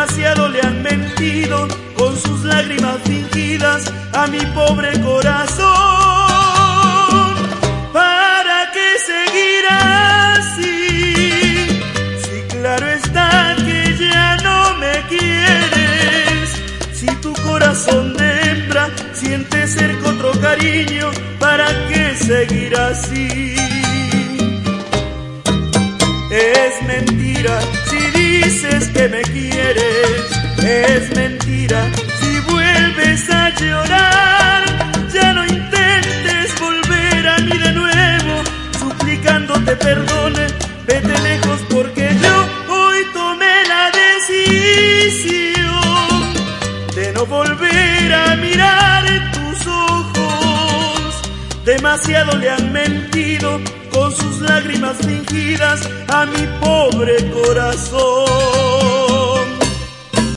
demasiado le han mentido con sus lágrimas fingidas a mi pobre corazón. ¿Para qué seguir así? Si claro está que ya no me quieres. Si tu corazón de hembra siente cerca otro cariño, ¿para qué seguir así? Es mentira si dices que me quieres, es mentira si vuelves a llorar. Ya no intentes volver a mí de nuevo, suplicándote perdone, vete lejos porque yo hoy tomé la decisión de no volver a mirar tus ojos. Demasiado le han mentido con sus lágrimas fingidas a mi pobre corazón.